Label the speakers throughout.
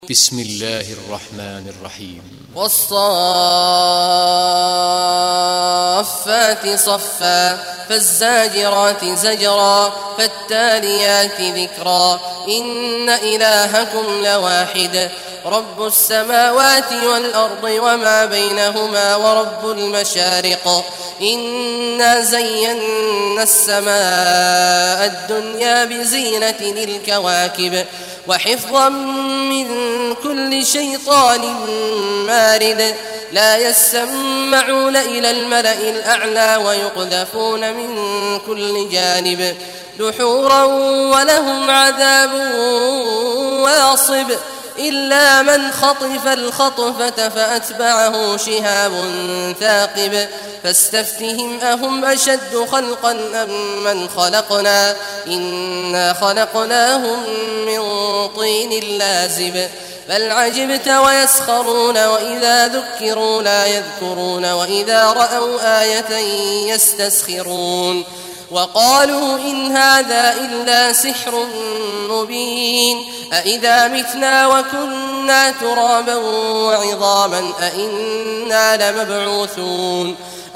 Speaker 1: بسم الله الرحمن الرحيم
Speaker 2: والصافات صفا فالزاجرات زجرا فالتاليات ذكرا إن إلهكم لواحد رب السماوات والأرض وما بينهما ورب المشارق إنا زينا السماء الدنيا بزينة للكواكب وحفظا من كل شيطان مارد لا يسمعون إلى الملأ الأعلى ويقذفون من كل جانب دحورا ولهم عذاب واصب إلا من خطف الخطفة فأتبعه شهاب ثاقب فاستفتهم أهم أشد خلقا أم من خلقنا إنا خلقناهم من طين لازب بل عجبت ويسخرون وإذا ذكروا لا يذكرون وإذا رأوا آية يستسخرون وقالوا إن هذا إلا سحر مبين أإذا متنا وكنا ترابا وعظاما أإنا لمبعوثون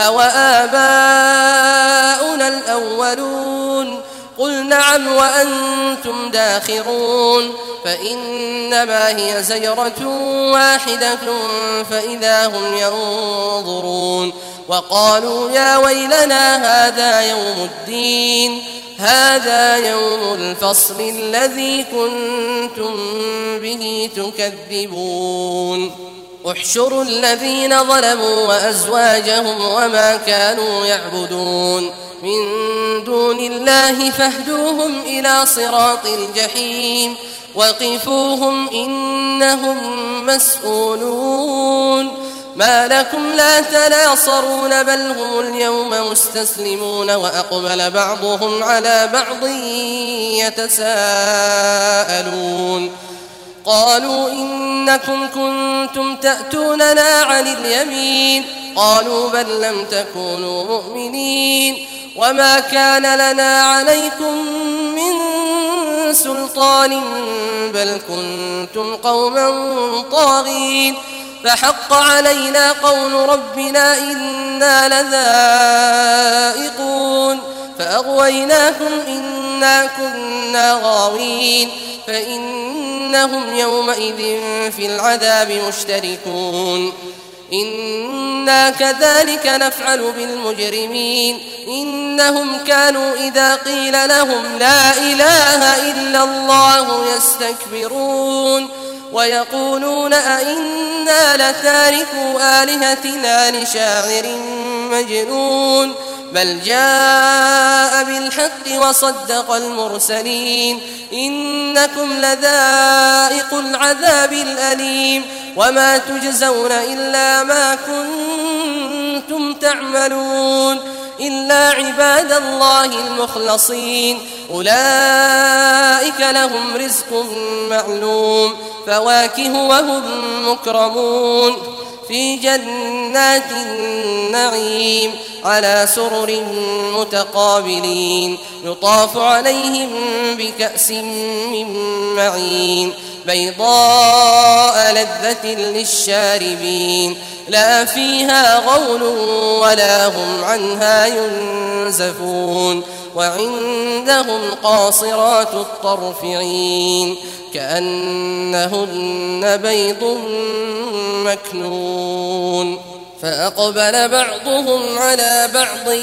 Speaker 2: أوآباؤنا الأولون قل نعم وأنتم داخرون فإنما هي زجرة واحدة فإذا هم ينظرون وقالوا يا ويلنا هذا يوم الدين هذا يوم الفصل الذي كنتم به تكذبون احشروا الذين ظلموا وأزواجهم وما كانوا يعبدون من دون الله فاهدوهم إلى صراط الجحيم وقفوهم إنهم مسؤولون ما لكم لا تناصرون بل هم اليوم مستسلمون وأقبل بعضهم على بعض يتساءلون قالوا إنكم كنتم تأتوننا عن اليمين قالوا بل لم تكونوا مؤمنين وما كان لنا عليكم من سلطان بل كنتم قوما طاغين فحق علينا قول ربنا إنا لذائقون فأغويناكم إنا كنا غاوين فإنهم يومئذ في العذاب مشتركون إنا كذلك نفعل بالمجرمين إنهم كانوا إذا قيل لهم لا إله إلا الله يستكبرون ويقولون أئنا لتاركوا آلهتنا لشاعر مجنون بل جاء بالحق وصدق المرسلين إنكم لذائقوا العذاب الأليم وما تجزون إلا ما كنتم تعملون إلا عباد الله المخلصين أولئك لهم رزق معلوم فواكه وهم مكرمون في جنات النعيم على سرر متقابلين يطاف عليهم بكأس من معين بيضاء لذة للشاربين لا فيها غول ولا هم عنها ينزفون وعندهم قاصرات الطرف عين كأنهن بيض مكنون فأقبل بعضهم على بعض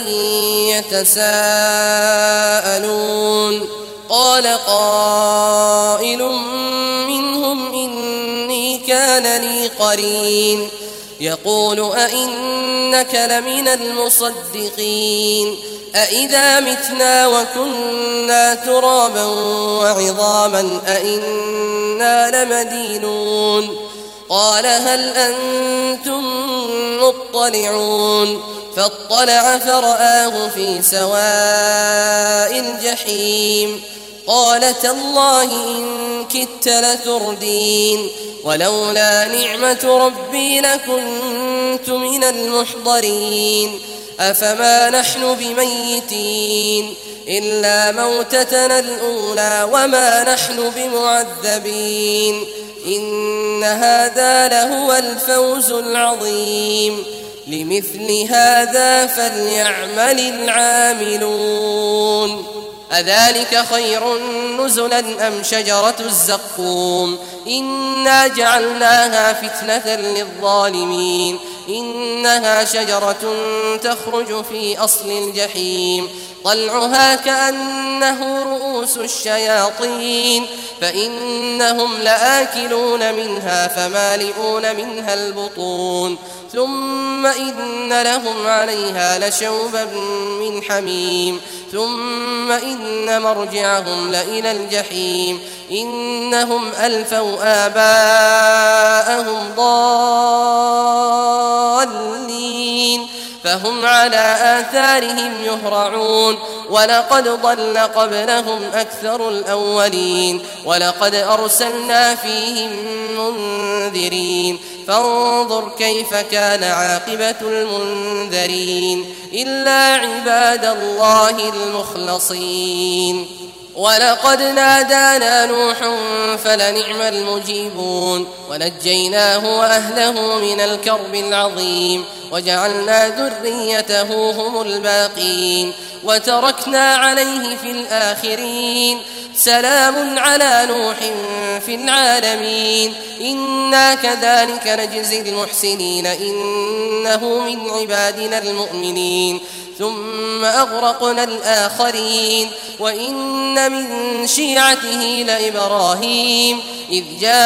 Speaker 2: يتساءلون قال قائل منهم إني كان لي قرين يقول أئنك لمن المصدقين أئذا متنا وكنا ترابا وعظاما أئنا لمدينون قال هل أنتم مطلعون فاطلع فرآه في سواء الجحيم قال تالله إن كدت لتردين ولولا نعمة ربي لكنت من المحضرين أفما نحن بميتين إلا موتتنا الأولى وما نحن بمعذبين إن هذا لهو الفوز العظيم لمثل هذا فليعمل العاملون أذلك خير نزلا أم شجرة الزقوم إنا جعلناها فتنة للظالمين إنها شجرة تخرج في أصل الجحيم طلعها كأنه رؤوس الشياطين فإنهم لآكلون منها فمالئون منها البطون ثم إن لهم عليها لشوبا من حميم ثم إن مرجعهم لإلى الجحيم إنهم ألفوا آباءهم ضالين فهم على آثارهم يهرعون ولقد ضل قبلهم أكثر الأولين ولقد أرسلنا فيهم منذرين فانظر كيف كان عاقبة المنذرين إلا عباد الله المخلصين ولقد نادانا نوح فلنعم المجيبون ونجيناه وأهله من الكرب العظيم وجعلنا ذريته هم الباقين وتركنا عليه في الآخرين سلام على نوح في العالمين إنا كذلك نجزي المحسنين إنه من عبادنا المؤمنين ثم أغرقنا الآخرين وإن من شيعته لإبراهيم إذ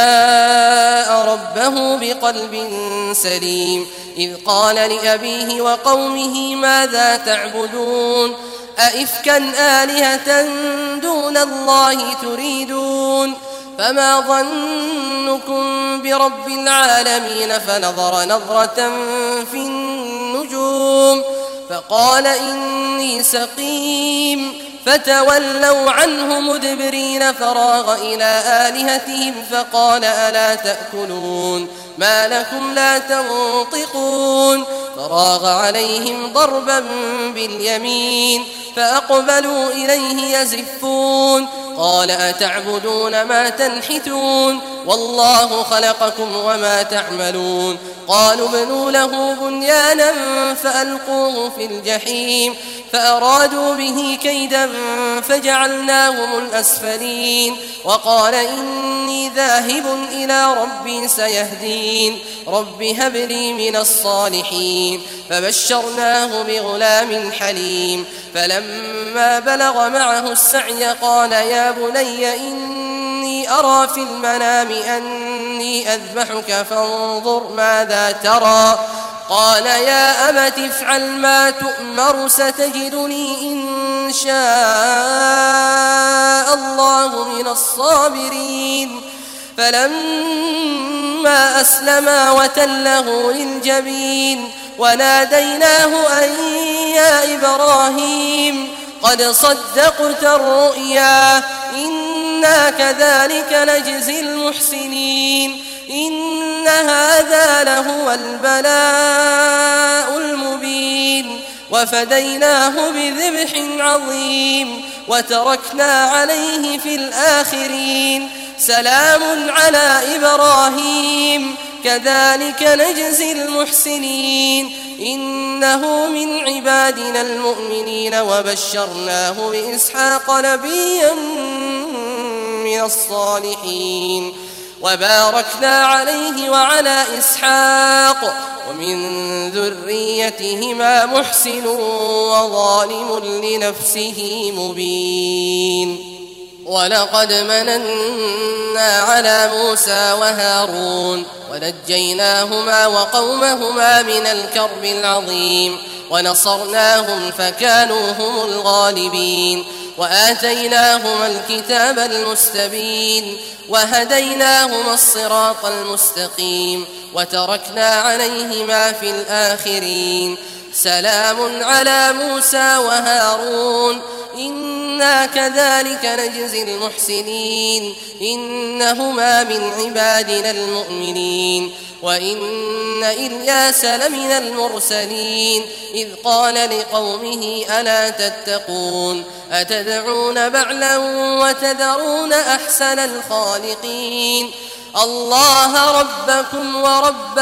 Speaker 2: جاء ربه بقلب سليم إذ قال لأبيه وقومه ماذا تعبدون أئفكا آلهة دون الله تريدون فما ظنكم برب العالمين فنظر نظرة في النجوم فقال إني سقيم فتولوا عنه مدبرين فراغ إلى آلهتهم فقال ألا تأكلون ما لكم لا تنطقون فراغ عليهم ضربا باليمين فأقبلوا إليه يزفون قال أتعبدون ما تنحتون والله خلقكم وما تعملون قالوا ابنوا له بنيانا فألقوه في الجحيم فأرادوا به كيدا فجعلناهم الأسفلين وقال إني ذاهب إلى ربي سيهدين رب هب لي من الصالحين فبشرناه بغلام حليم فلما بلغ معه السعي قال يا بني إني أرى في المنام أني أذبحك فانظر ماذا ترى قال يا أبت افعل ما تؤمر ستجدني إن شاء الله من الصابرين فلما أسلما وتله للجبين وناديناه أن يا إبراهيم قد صدقت الرؤيا إنا كذلك نجزي المحسنين إن هذا لهو البلاء المبين وفديناه بذبح عظيم وتركنا عليه في الآخرين سلام على إبراهيم كذلك نجزي المحسنين إنه من عبادنا المؤمنين وبشرناه بإسحاق نبيا من الصالحين وباركنا عليه وعلى إسحاق ومن ذريتهما محسن وظالم لنفسه مبين ولقد مننا على موسى وهارون ونجيناهما وقومهما من الكرب العظيم ونصرناهم فكانوا هم الغالبين وآتيناهما الكتاب المستبين وهديناهما الصراط المستقيم وتركنا عليهما في الآخرين سلام على موسى وهارون إنا كذلك نجزي المحسنين إنهما من عبادنا المؤمنين وإن إلياس لمن المرسلين إذ قال لقومه ألا تتقون أتدعون بعلا وتذرون أحسن الخالقين الله ربكم ورب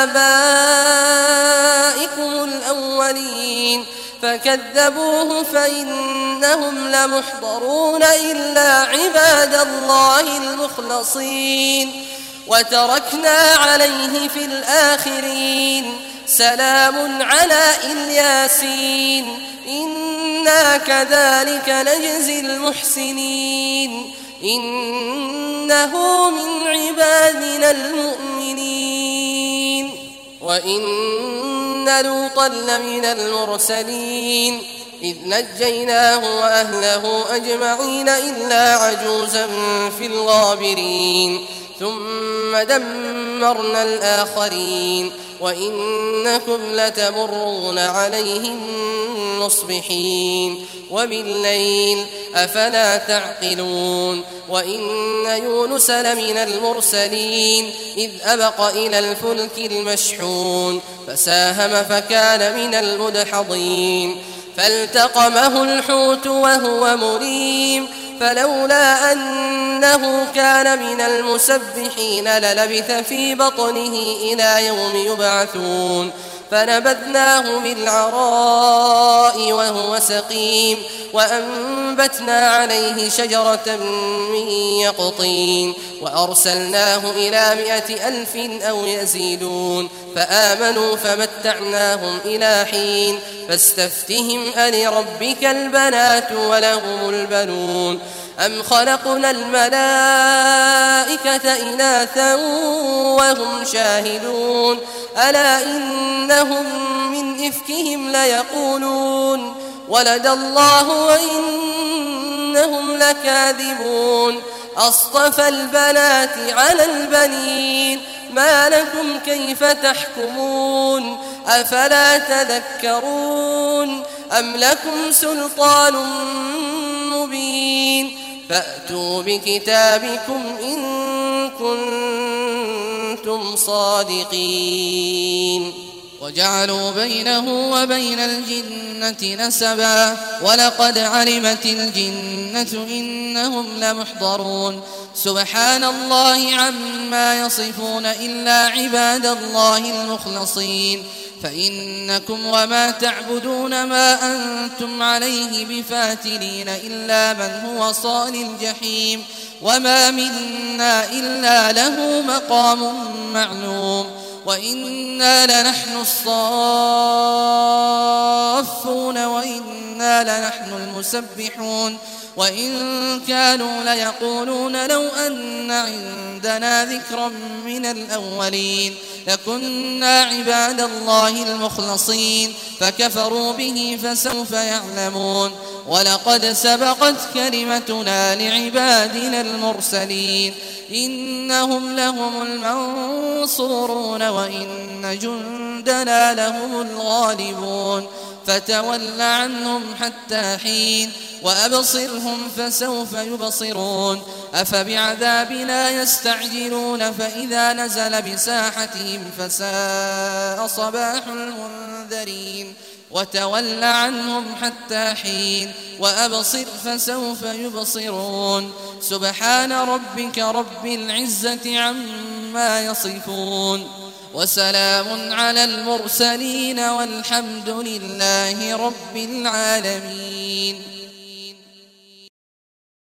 Speaker 2: آبائكم الأولين فكذبوه فإنهم لمحضرون إلا عباد الله المخلصين وتركنا عليه في الآخرين سلام على الياسين إنا كذلك نجزي المحسنين إنه من عبادنا المؤمنين وإن لوطا لمن المرسلين إذ نجيناه وأهله أجمعين إلا عجوزا في الغابرين ثم دمرنا الآخرين وإنكم لتمرون عليهم مصبحين وبالليل أفلا تعقلون وإن يونس لمن المرسلين إذ أبق إلى الفلك المشحون فساهم فكان من المدحضين فالتقمه الحوت وهو مليم فلولا أنه كان من المسبحين للبث في بطنه إلى يوم يبعثون فنبذناه بالعراء وهو سقيم وأنبتنا عليه شجرة من يقطين وأرسلناه إلى 100,000 أو يزيدون فآمنوا فمتعناهم إلى حين فاستفتهم ألربك البنات ولهم البنون أم خلقنا الملائكة إناثا وهم شاهدون ألا إنهم من إفكهم ليقولون ولد الله وإنهم لكاذبون أصطفى البنات على البنين ما لكم كيف تحكمون أفلا تذكرون أم لكم سلطان مبين فأتوا بكتابكم إن كنتم صادقين
Speaker 3: وجعلوا بينه وبين الجنة نسبا ولقد علمت الجنة إنهم لمحضرون سبحان الله عما يصفون إلا عباد الله المخلصين فإنكم وما تعبدون ما أنتم عليه بفاتنين إلا من هو صال الجحيم وما منا إلا له مقام معلوم وإنا لنحن الصافون وإنا لنحن المسبحون وإن كانوا ليقولون لو أن عندنا ذكرا من الأولين لكنا عباد الله المخلصين فكفروا به فسوف يعلمون ولقد سبقت كلمتنا لعبادنا المرسلين إنهم لهم المنصورون وإن جندنا لهم الغالبون فتول عنهم حتى حين وأبصرهم فسوف يبصرون أفبعذابنا يستعجلون فإذا نزل بساحتهم فساء صباح المنذرين وتول عنهم حتى حين وأبصر فسوف يبصرون سبحان ربك رب العزة عما يصفون وسلام على المرسلين والحمد لله رب العالمين.